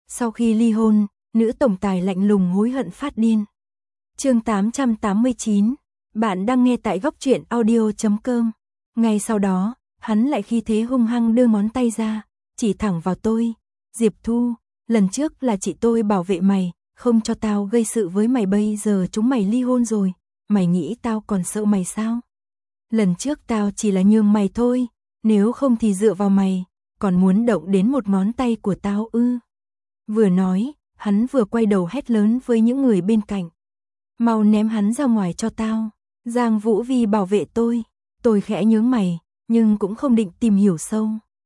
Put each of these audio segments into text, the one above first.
Sau khi ly hôn, nữ tổng tài lạnh lùng hối hận phát điên. Chương 889, bạn đang nghe tại góc truyện audio.com. Ngay sau đó, hắn lại khi thế hung hăng đưa ngón tay ra, chỉ thẳng vào tôi. Diệp Thu, lần trước là chị tôi bảo vệ mày, không cho tao gây sự với mày, bây giờ chúng mày ly hôn rồi, mày nghĩ tao còn sợ mày sao? Lần trước tao chỉ là nhường mày thôi, nếu không thì dựa vào mày, còn muốn động đến một ngón tay của tao ư? Vừa nói, hắn vừa quay đầu hét lớn với những người bên cạnh. Mau ném hắn ra ngoài cho tao. Giang Vũ Vi bảo vệ tôi khẽ nhướng mày, nhưng cũng không định tìm hiểu sâu.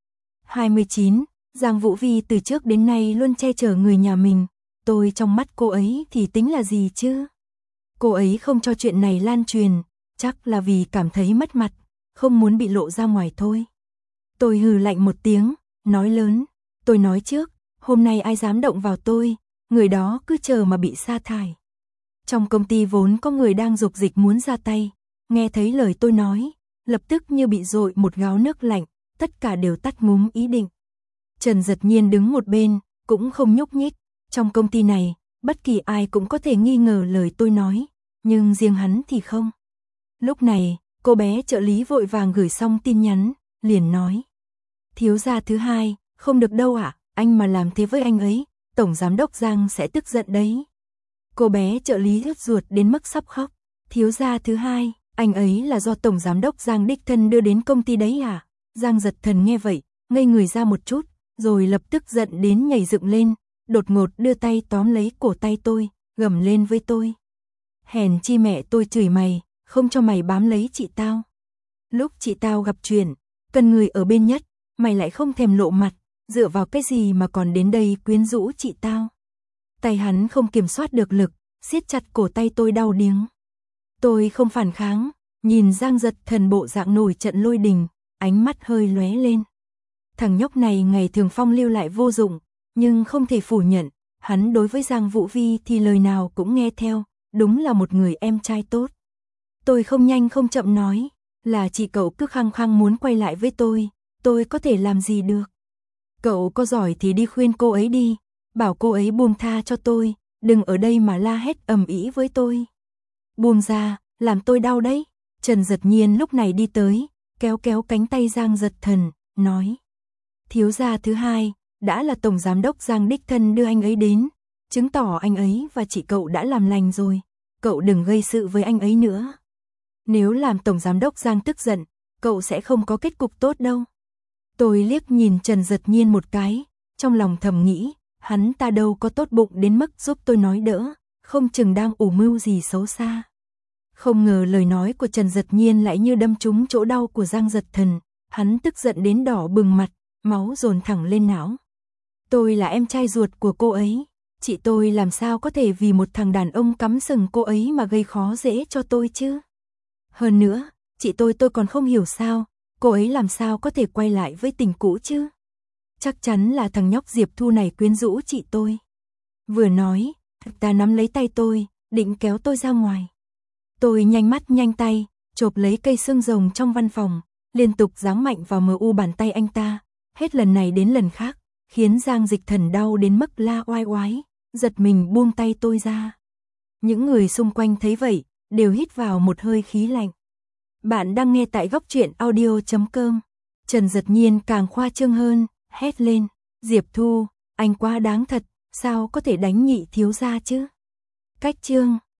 29, Giang Vũ Vi từ trước đến nay luôn che chở người nhà mình, tôi trong mắt cô ấy thì tính là gì chứ? Cô ấy không cho chuyện này lan truyền, chắc là vì cảm thấy mất mặt, không muốn bị lộ ra ngoài thôi. Tôi hừ lạnh một tiếng, nói lớn, tôi nói trước, hôm nay ai dám động vào tôi, người đó cứ chờ mà bị sa thải. Trong công ty vốn có người đang dục dịch muốn ra tay, nghe thấy lời tôi nói, lập tức như bị dội một gáo nước lạnh, tất cả đều tắt ngúm ý định. Trần Dật Nhiên đứng một bên, cũng không nhúc nhích, trong công ty này, bất kỳ ai cũng có thể nghi ngờ lời tôi nói, nhưng riêng hắn thì không. Lúc này, cô bé trợ lý vội vàng gửi xong tin nhắn, liền nói. Thiếu gia thứ hai, không được đâu ạ, anh mà làm thế với anh ấy, tổng giám đốc Giang sẽ tức giận đấy. Cô bé trợ lý rứt ruột đến mức sắp khóc. Thiếu gia thứ hai, anh ấy là do tổng giám đốc Giang đích thân đưa đến công ty đấy à? Giang Dật Thần nghe vậy, ngây người ra một chút, rồi lập tức giận đến nhảy dựng lên, đột ngột đưa tay tóm lấy cổ tay tôi, gầm lên với tôi. Hèn chi mẹ tôi chửi mày, không cho mày bám lấy chị tao. Lúc chị tao gặp chuyện, cần người ở bên nhất, mày lại không thèm lộ mặt, dựa vào cái gì mà còn đến đây quyến rũ chị tao. Tay hắn không kiểm soát được lực, siết chặt cổ tay tôi đau điếng. Tôi không phản kháng, nhìn Giang Dật Thần bộ dạng nổi trận lôi đình, ánh mắt hơi lóe lên. Thằng nhóc này ngày thường phong lưu lại vô dụng, nhưng không thể phủ nhận, hắn đối với Giang Vũ Vi thì lời nào cũng nghe theo, đúng là một người em trai tốt. Tôi không nhanh không chậm nói, là chị cậu cứ khăng khăng muốn quay lại với tôi có thể làm gì được. Cậu có giỏi thì đi khuyên cô ấy đi, bảo cô ấy buông tha cho tôi, đừng ở đây mà la hét ầm ĩ với tôi. Buông ra, làm tôi đau đấy. Trần Dật Nhiên lúc này đi tới, kéo kéo cánh tay Giang Dật Thần, nói. Thiếu gia thứ hai, đã là tổng giám đốc Giang đích thân đưa anh ấy đến, chứng tỏ anh ấy và chị cậu đã làm lành rồi, cậu đừng gây sự với anh ấy nữa. Nếu làm tổng giám đốc Giang tức giận, cậu sẽ không có kết cục tốt đâu. Tôi liếc nhìn Trần Dật Nhiên một cái, trong lòng thầm nghĩ, hắn ta đâu có tốt bụng đến mức giúp tôi nói đỡ, không chừng đang ủ mưu gì xấu xa. Không ngờ lời nói của Trần Dật Nhiên lại như đâm trúng chỗ đau của Giang Dật Thần, hắn tức giận đến đỏ bừng mặt, máu dồn thẳng lên não. Tôi là em trai ruột của cô ấy, chị tôi làm sao có thể vì một thằng đàn ông cắm sừng cô ấy mà gây khó dễ cho tôi chứ? Hơn nữa, chị tôi còn không hiểu sao, cô ấy làm sao có thể quay lại với tình cũ chứ? Chắc chắn là thằng nhóc Diệp Thu này quyến rũ chị tôi. Vừa nói, ta nắm lấy tay tôi, định kéo tôi ra ngoài. Tôi nhanh mắt nhanh tay, chộp lấy cây xương rồng trong văn phòng, liên tục giáng mạnh vào mờ u bàn tay anh ta, hết lần này đến lần khác, khiến Giang Dịch Thần đau đến mức la oai oái, giật mình buông tay tôi ra. Những người xung quanh thấy vậy, đều hít vào một hơi khí lạnh. Bạn đang nghe tại góc truyện audio.com. Trần Dật Nhiên càng khoa trương hơn, hét lên, Diệp Thu, anh quá đáng thật, sao có thể đánh nhị thiếu gia chứ? Cách chương